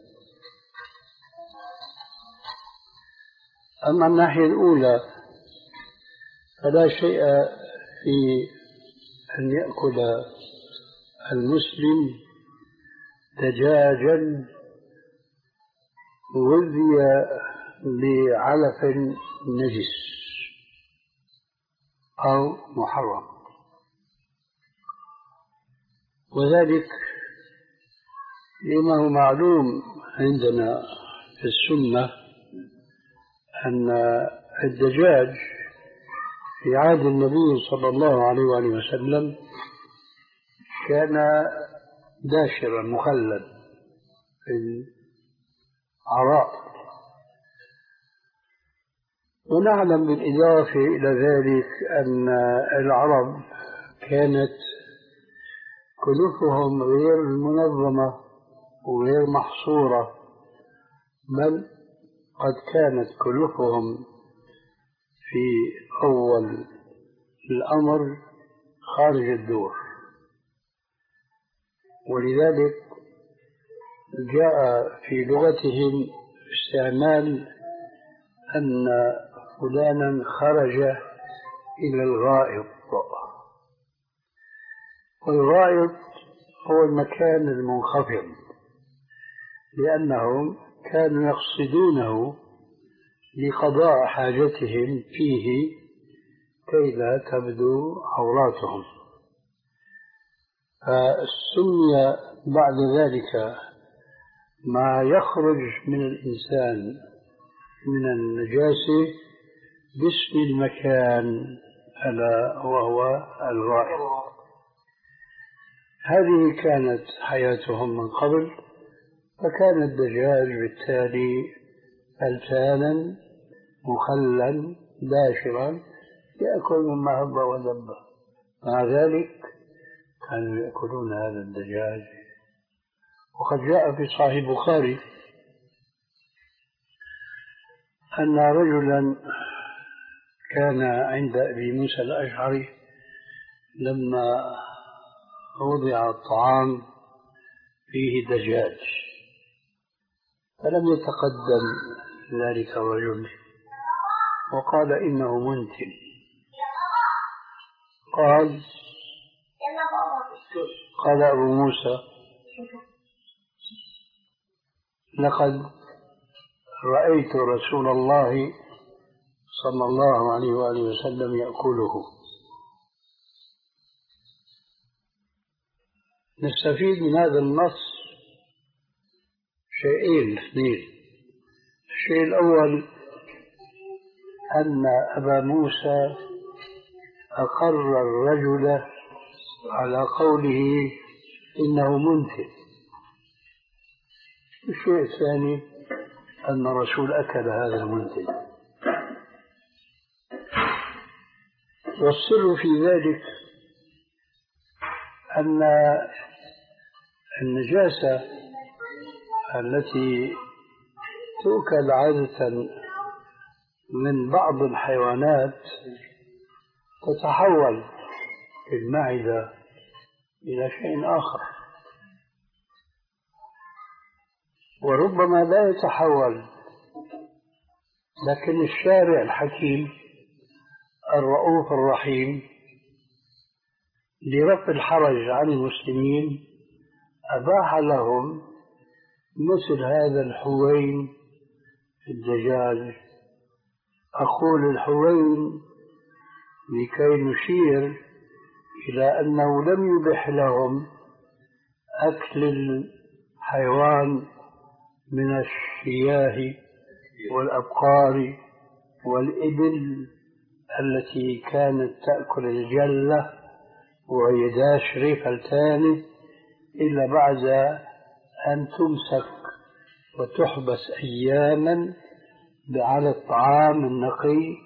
أما الناحية الأولى فلا شيء في أن يأكل المسلم دجاجا غذي بعلف نجس أو محرم، وذلك لما هو معلوم عندنا في السنة أن الدجاج في عهد النبي صلى الله عليه وآله وسلم كان داشرا مخلد في العراء. ونعلم بالإضافة إلى ذلك أن العرب كانت كلفهم غير منظمة وغير محصورة، بل قد كانت كلفهم في أول الأمر خارج الدور، ولذلك جاء في لغتهم استعمال أن فلانا خرج إلى الغائط، والغائط هو المكان المنخفض، لأنهم كانوا يقصدونه لقضاء حاجتهم فيه كي لا تبدو عوراتهم. فسمي بعد ذلك ما يخرج من الإنسان من النجاسة باسم المكان ألا وهو الغائط. هذه كانت حياتهم من قبل، فكان الدجاج بالتالي فلتانا مخلا داشرا يأكل مما هب ودب. مع ذلك كانوا يأكلون هذا الدجاج. وقد جاء في صحيح البخاري أن رجلا كان عند أبي موسى الأشعري لما وضع الطعام فيه دجاج، فلم يتقدم ذلك الرجل وقال إنه منتن. قال قال أبو موسى لقد رأيت رسول الله صلى الله عليه وآله وسلم يأكله. نستفيد من هذا النص شيئين اثنين. الشيء الأول أن أبا موسى أقر الرجل على قوله إنه منتن. الشيء الثاني أن الرسول أكل هذا المنتن. والسر في ذلك أن النجاسة التي تؤكل عادة من بعض الحيوانات تتحول في المعدة إلى شيء آخر، وربما لا يتحول، لكن الشارع الحكيم الرؤوف الرحيم لرفع الحرج عن المسلمين أباح لهم مثل هذا الحوين في الدجاج. أقول الحوين لكي نشير إلى أنه لم يبح لهم أكل الحيوان من الشياه والأبقار والإبل التي كانت تأكل الجلة وهي داشرة فلتانة إلا بعد أن تمسك وتحبس أياما على الطعام النقي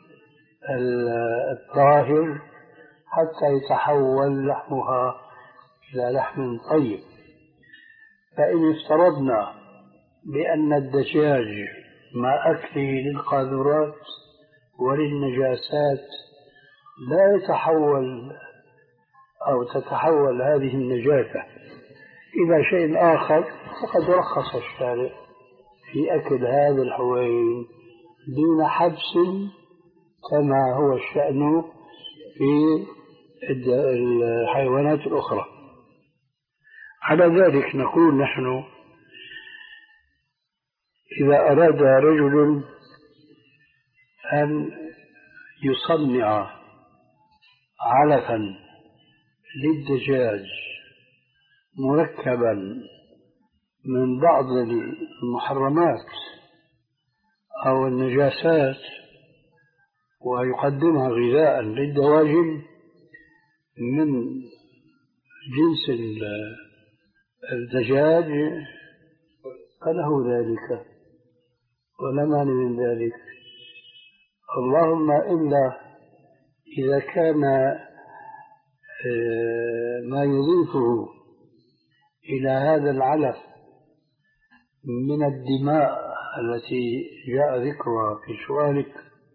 الطاهر حتى يتحول لحمها إلى لحم طيب. فإن افترضنا بأن الدجاج مع أكله للقاذورات وللنجاسات لا يتحول أو تتحول هذه النجاسة إلى شيء آخر، فقد رخص الشارع في أكل هذا الحوين دون حبس كما هو الشأن في الحيوانات الأخرى. على ذلك نقول نحن إذا أراد رجل أن يصنع علفا للدجاج مركبا من بعض المحرمات أو النجاسات ويقدمها غذاء للدواجن من جنس الدجاج فله ذلك ولا مانع من ذلك. اللهم إلا إذا كان ما يضيفه إلى هذا العلف من الدماء التي جاء ذكرها في سؤالك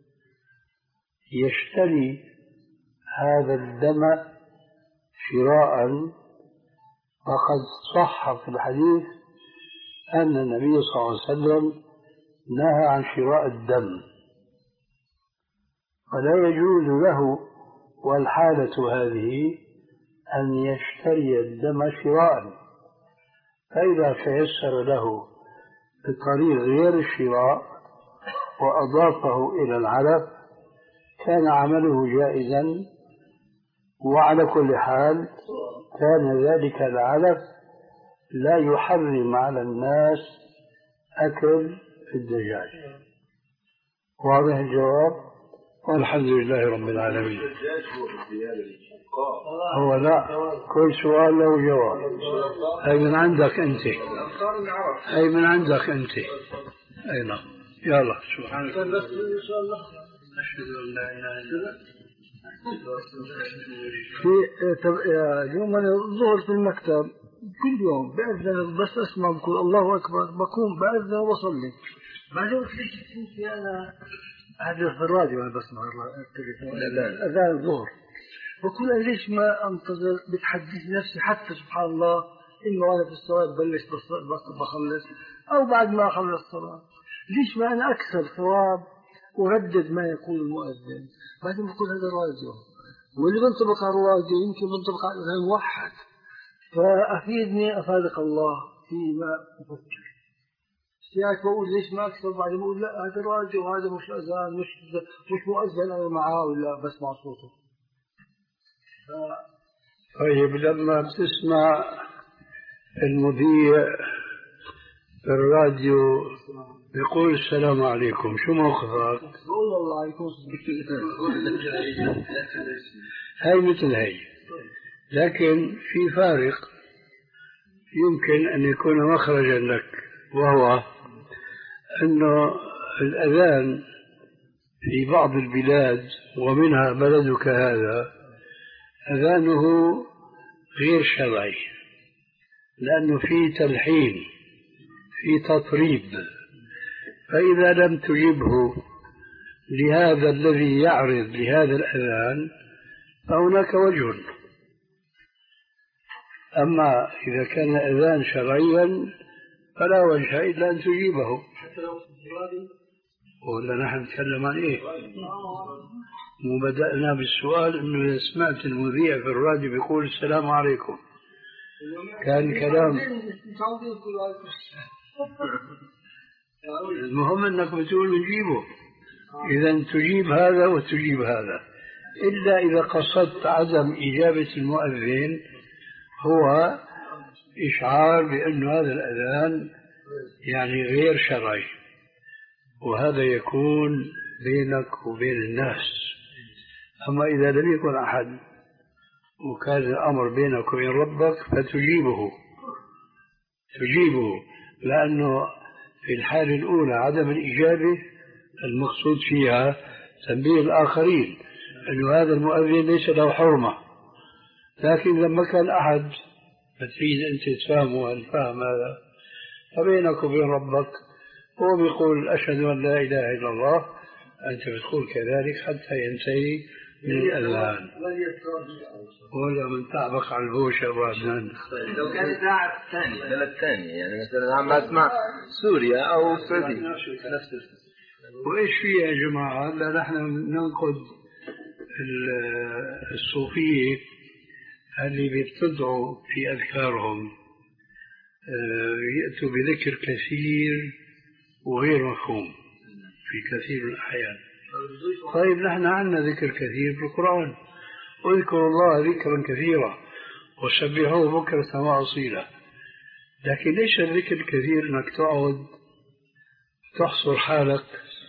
يشتري هذا الدم شراء، فقد صح في الحديث أن النبي صلى الله عليه وسلم نهى عن شراء الدم، فلا يجوز له والحالة هذه أن يشتري الدم شراء. فإذا تيسر له بطريق غير الشراء وأضافه إلى العلف كان عمله جائزا، وعلى كل حال كان ذلك العلف لا يحرم على الناس أكل الدجاج. واضح الجواب؟ والحمد لله رب العالمين. هو لا، كل سؤال له جواب. هي من عندك أنت، هي من عندك أنت. أي نعم. يلا سبحانك أشهد أن لا إله إلا أنت. في يوم أنا ظهر في المكتب كل يوم بأذن، بس أسمع بقول الله أكبر بقوم بأذن وبصلي. بعدين قلت ليش في أنا هذا في الراديو أنا بسمع التليفون أذان الظهر، بقول ليش ما أنتظر بتحدث نفسي حتى سبحان الله إنه أنا في الصلاة بلش بخلص أو بعد ما أخلص الصلاة، ليش ما أنا أكثر ثواب وردد ما يقول المؤذن. بعدين بقول هذا الراديو واللي بنطبق على الراديو يمكن بنطبق على الأذان موحد، فأفيدني أفادك الله فيما أفكر. سياك بقول ليش ما أكثر، بعدين بقول لا هذا الراديو وهذا مش أذان، مش مش مؤذن أنا معاه ولا بسمع صوته. ف... طيب لما بتسمع المذيع في الراديو يقول السلام عليكم شو موقفك؟ بقول الله عليكم. هاي مثل هاي، لكن في فارق يمكن أن يكون مخرجا لك، وهو أنه الأذان في بعض البلاد ومنها بلدك هذا أذانه غير شرعي، لأنه في تلحين في تطريب، فإذا لم تجبه لهذا الذي يعرض لهذا الأذان فهناك وجه. أما إذا كان أذان شرعيا فلا وجه إلا أن تجيبه. ولا نحن نتكلم عن إيه؟ مو بدأنا بالسؤال إنه إذا سمعت المذيع في الراديو بيقول السلام عليكم كان كلام. المهم أنك بتقول نجيبه، إذا تجيب هذا وتجيب هذا، إلا إذا قصدت عدم إجابة المؤذن هو إشعار بأن هذا الأذان يعني غير شرعي، وهذا يكون بينك وبين الناس. أما إذا لم يكن أحد وكان الأمر بينك وبين ربك فتجيبه تجيبه لأنه في الحالة الأولى عدم الإجابة المقصود فيها تنبيه الآخرين أن هذا المؤذن ليس له حرمة. لكن لما كان أحد بتريد أنت تفهمه الفهم هذا فبينك وبين ربك، هو بيقول أشهد أن لا إله إلا الله، أنت بتقول كذلك حتى ينتهي من الأذان، ولا من تعبق على البوش الرحمن. لو كان ساعة ثانية بلد ثانية، يعني مثلا عم بسمع سوريا أو السعودية نفس الشيء. وإيش فيها يا جماعة؟ لا نحن ننقد الصوفية اللي بيبتدعوا في أذكارهم يأتوا بذكر كثير وغير مفهوم في كثير من الأحيان. طيب نحن عندنا ذكر كثير في القرآن، واذكروا الله ذكرا كثيرا وسبحوه بكرة وأصيلا، لكن ليش الذكر الكثير انك تقعد تحصر حالك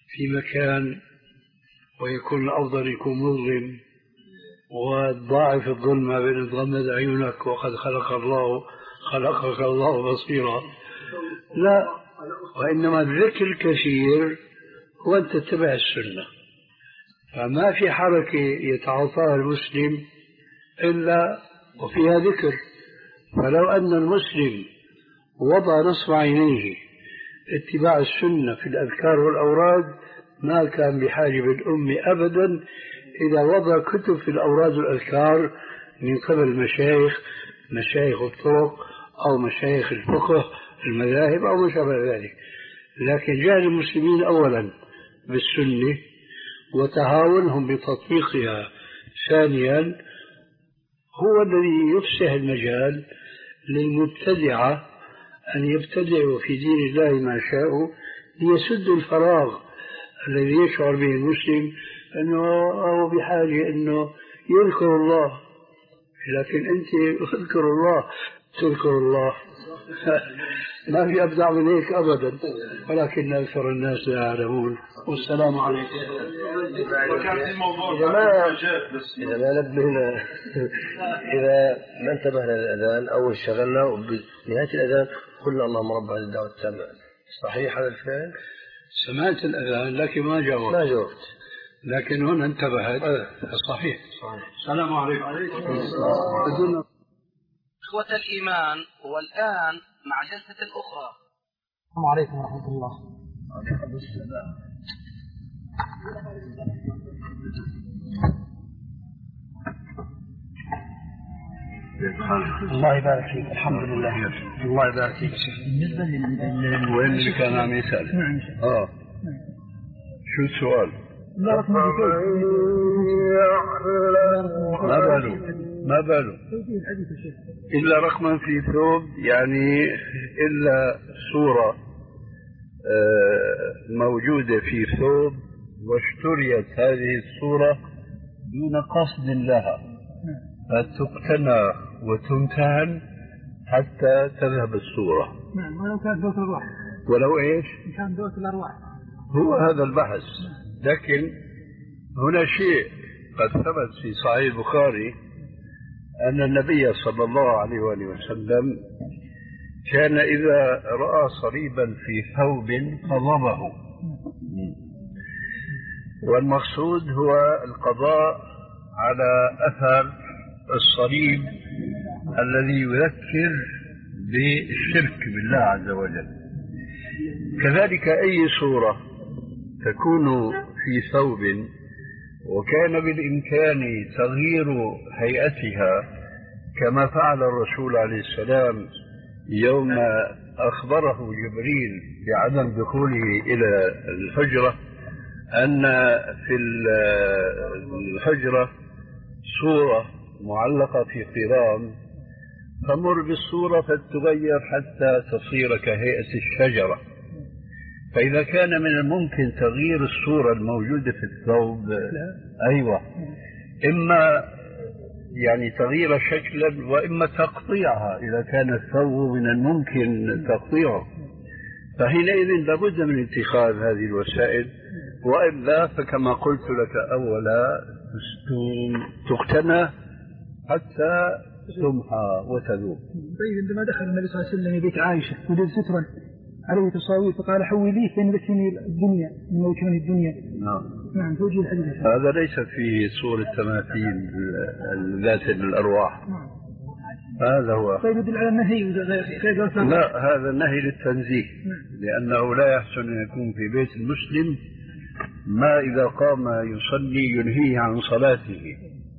في مكان ويكون الأفضل يكون مظلم وتضاعف الظلمة بين تغمض عيونك وقد خلق الله خلقك الله بصيرا. لا، وإنما الذكر الكثير هو أن تتبع السنة. فما في حركة يتعاطاها المسلم إلا وفيها ذكر. فلو أن المسلم وضع نصب عينيه اتباع السنة في الأذكار والأوراد ما كان بحاجة بالأم أبدا إذا وضع كتب في الأوراد والأذكار من قبل المشايخ مشايخ الطرق أو مشايخ الفقه المذاهب أو ما شابه ذلك. لكن جهل المسلمين أولا بالسنة وتهاونهم بتطبيقها ثانيا هو الذي يفسح المجال للمبتدعة أن يبتدعوا في دين الله ما شاءوا ليسدوا الفراغ الذي يشعر به المسلم أنه هو بحاجة أنه يذكر الله. لكن أنت اذكر الله تذكر الله ما في أبدع من هيك أبدا، ولكن أكثر الناس لا يعلمون. والسلام عليكم. إذا ما إذا ما نبهنا إذا ما انتبه للأذان أو انشغلنا وبنهاية الأذان قلنا اللهم رب هذه الدعوة التامة، صحيح هذا الفعل؟ سمعت الأذان لكن ما جاوبت. ما جاوبت. لكن هنا انتبهت. صحيح. صحيح. السلام عليكم. إخوة الإيمان، والآن مع جلسة أخرى. السلام عليكم ورحمة الله. وعليكم السلام. الله يبارك فيك. الحمد لله. الله يبارك فيك. بالنسبة لل وين اللي كان عم يسأل؟ نعم. اه شو السؤال؟ لا رقم ما باله ما باله إلا رقما في ثوب، يعني إلا صورة موجودة في ثوب واشتريت هذه الصورة دون قصد لها فتقتنى وتمتهن حتى تذهب الصورة. نعم. ولو كانت ذوات الأرواح. ولو إيش؟ كان ذوات الأرواح. هو هذا البحث. لكن هنا شيء قد ثبت في صحيح البخاري أن النبي صلى الله عليه وآله وسلم كان إذا رأى صليبا في ثوب قضبه، والمقصود هو القضاء على أثر الصليب الذي يذكر بالشرك بالله عز وجل. كذلك أي صورة تكون في ثوب وكان بالإمكان تغيير هيئتها كما فعل الرسول عليه السلام يوم أخبره جبريل بعدم دخوله إلى الحجرة أن في الحجرة صورة معلقة في قرام، فمر بالصورة فتغير حتى تصير كهيئة الشجرة. فإذا كان من الممكن تغيير الصورة الموجودة في الثوب، أيوة، إما يعني تغيير شكلا وإما تقطيعها إذا كان الثوب من الممكن تقطيعه، فحينئذ لابد من اتخاذ هذه الوسائل، وإلا فكما قلت لك أولا تقتنى حتى تمحى وتذوب. طيب عندما دخل النبي صلى الله عليه وسلم بيت عائشة وجد سترا عليه تصاوير فقال حوليه فإن ذكرني الدنيا من وجهني الدنيا. نعم. نعم في وجه الحديث. هذا ليس في صورة التماثيل ذات الأرواح. نعم. هذا هو. طيب يدل على النهي. لا، هذا النهي للتنزيه، لأنه لا يحسن أن يكون في بيت المسلم ما إذا قام يصلي ينهيه عن صلاته.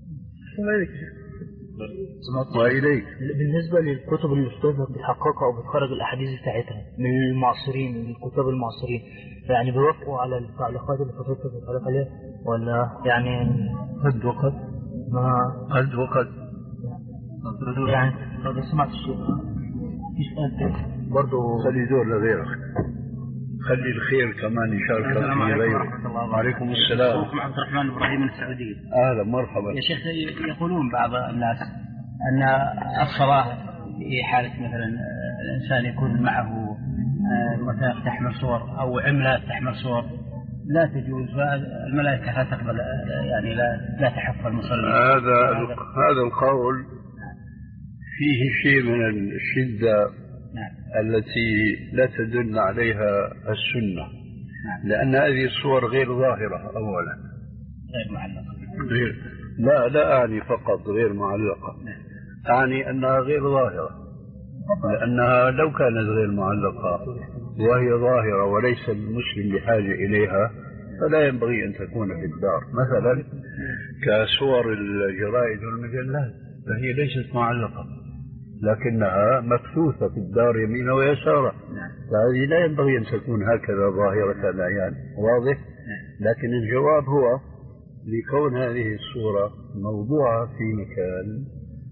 وإليك بالنسبة للكتب اللي بتظهر بتحققها أو بتخرج الأحاديث بتاعتها من المعاصرين، من الكتاب المعاصرين، يعني بيوافقوا على التعليقات اللي فضلت بتعلق عليها ولا يعني قد وقد ما قد وقد يعني لو سمعت الشيء في سؤال برضه خلي دور لغيرك، خلي الخير كمان يشارك في غيره. وعليكم السلام. عبد الرحمن إبراهيم السعودي. أهلا مرحبا يا شيخ. يقولون بعض الناس أن الصلاة في حالة مثلا الإنسان يكون معه وثائق تحمل صور أو عملات تحمل صور لا تجوز، الملائكة لا تقبل، يعني لا لا تحف المصلي. هذا هذا القول فيه شيء من الشدة نعم. التي لا تدل عليها السنة نعم. لأن هذه الصور غير ظاهرة أولا، غير معلقة غير لا لا أعني فقط غير معلقة نعم. أعني أنها غير ظاهرة، لأنها لو كانت غير معلقة وهي ظاهرة وليس المسلم بحاجة إليها فلا ينبغي أن تكون في الدار، مثلا كصور الجرائد والمجلات فهي ليست معلقة لكنها مبثوثة في الدار يمينا ويسارا، فهذه لا ينبغي أن تكون هكذا ظاهرة العيان، واضح؟ لكن الجواب هو لكون هذه الصورة موضوعة في مكان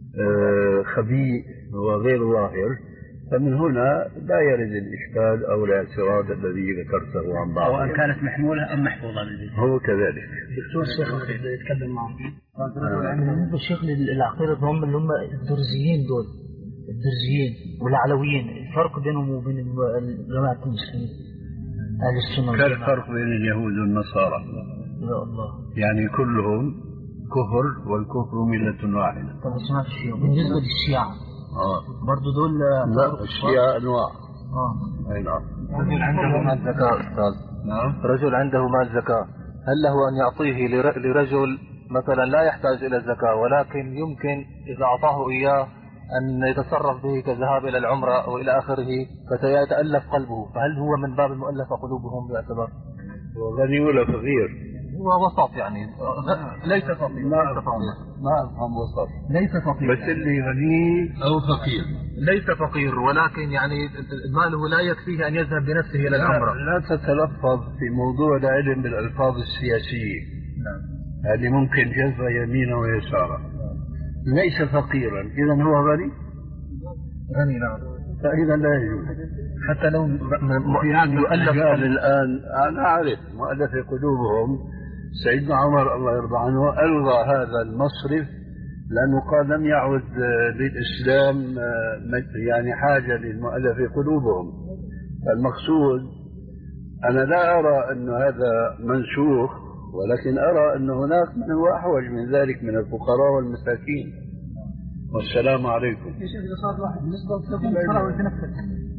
خبيء وغير ظاهر، فمن هنا لا يرد الإشكال أو الاعتراض الذي ذكرته عن بعض، سواء كانت محمولة أم محفوظة بالبيت. هو كذلك. دكتور الشيخ يتكلم معه. بالنسبة للشيخ للعقيدة هم اللي هم الدرزيين دول، الدرزيين والعلويين، الفرق بينهم وبين جماعة المسلمين أهل السنة؟ كالفرق بين اليهود والنصارى. يا الله. يعني كلهم كفر والكفر ملة واحدة. طب اسمع الشيعة، بالنسبة للشيعة آه. برضو دول لا الشيعة أنواع. آه. أي نعم. رجل عنده مال زكاة أستاذ. نعم. رجل عنده مال زكاة، هل له أن يعطيه لرجل مثلا لا يحتاج إلى الزكاة ولكن يمكن إذا أعطاه إياه أن يتصرف به كذهاب إلى العمرة أو إلى آخره فسيتألف قلبه، فهل هو من باب المؤلف قلوبهم باعتبار؟ غني ولا فقير؟ هو وسط يعني ليس فقير. ما أفهم ما أفهم وسط. ليس فقير بس اللي غني أو فقير. ليس فقير ولكن يعني ماله لا يكفيه أن يذهب بنفسه إلى العمرة. لا, لا تتلفظ في موضوع العلم بالألفاظ السياسية. نعم. هذه ممكن جذبة يمينا ويسارا. ليس فقيرا إذا هو غني؟ غني نعم. فإذا لا يجوز. حتى لو يؤلف الآن أنا أعرف مؤلف قلوبهم سيدنا عمر الله يرضى عنه ألغى هذا المصرف لأنه قال لم يعد للإسلام يعني حاجة للمؤلف قلوبهم. المقصود أنا لا أرى أن هذا منسوخ، ولكن أرى أن هناك من هو أحوج من ذلك من الفقراء والمساكين. والسلام عليكم. يا شيخ إذا صار واحد بالنسبة للصلاة والتنفل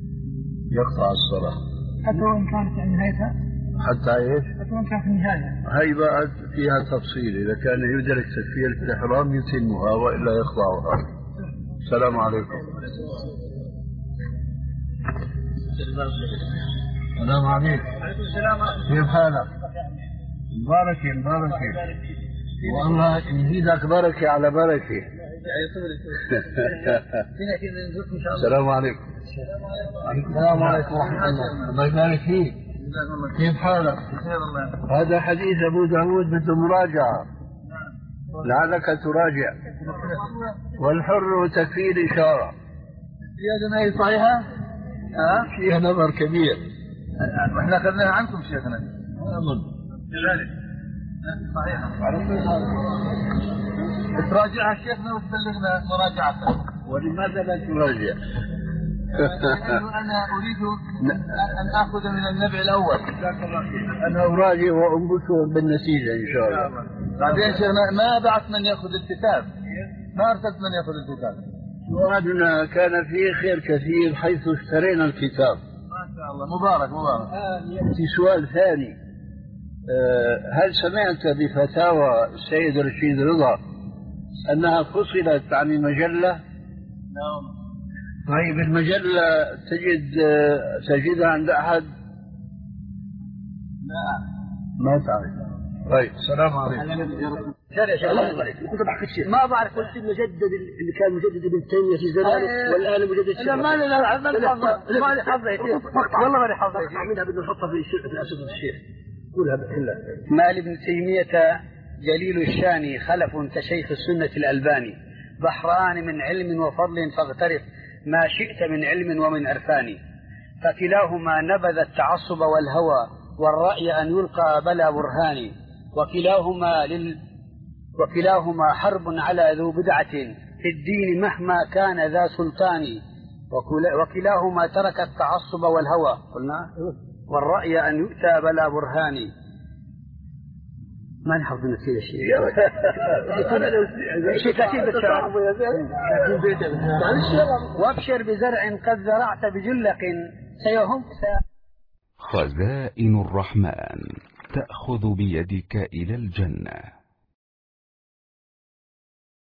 يقطع الصلاة حتى وإن كانت في نهايتها، حتى ايش؟ حتى وإن كانت في النهاية. هي بعد فيها تفصيل، إذا كان يدرك تكفيرة الإحرام يتمها وإلا يقطعها. السلام عليكم. السلام عليكم. كيف حالك؟ بركة بركة والله يزيدك بركة على بركة. السلام عليكم. السلام عليكم ورحمة الله. الله يبارك فيك. كيف حالك؟ هذا حديث أبو داود بده مراجعة، لعلك تراجع. والحر تكفي الإشارة. زيادة هي صحيحة؟ ها؟ فيها نظر كبير. احنا أخذناها عنكم شيخنا. أظن. كذلك. صحيحة. تراجعها شيخنا وتبلغنا مراجعتها. ولماذا لا تراجع؟ أنا أريد أن أخذ من النبع الأول. أنا أراجع وأنبته بالنتيجة إن شاء الله. بعدين شيخنا ما بعث من يأخذ الكتاب، ما أرسلت من يأخذ الكتاب. سؤالنا كان فيه خير كثير حيث اشترينا الكتاب. ما شاء الله. مبارك مبارك. في سؤال ثاني، هل سمعت بفتاوى السيد رشيد رضا أنها فصلت عن المجلة؟ نعم. طيب المجلة تجد تجدها عند أحد؟ لا ما تعرف. طيب السلام عليكم. يا شيخ الله عليك، كنت بحكي شيء ما بعرف قلت المجدد اللي كان مجدد ابن تيمية في زمانه والآن مجدد الشيخ. لا ما لا لا ما لي حظة يا شيخ، والله ما لي حظة يا شيخ. منها بدنا نحطها في في أسئلة الشيخ. قولها كلها. ما لابن تيمية جليل الشان خلف كشيخ السنة الألباني، بحران من علم وفضل فاغترف ما شئت من علم ومن عرفان، فكلاهما نبذ التعصب والهوى والرأي أن يلقى بلا برهان، وكلاهما لل وكلاهما حرب على ذو بدعة في الدين مهما كان ذا سلطان، وكلاهما ترك التعصب والهوى قلنا والرأي أن يؤتى بلا برهان، ما نحفظ نسيل شيء شيء كثير بالشعر. وابشر بزرع قد زرعت بجلق سيهم. خزائن الرحمن تأخذ بيدك إلى الجنة.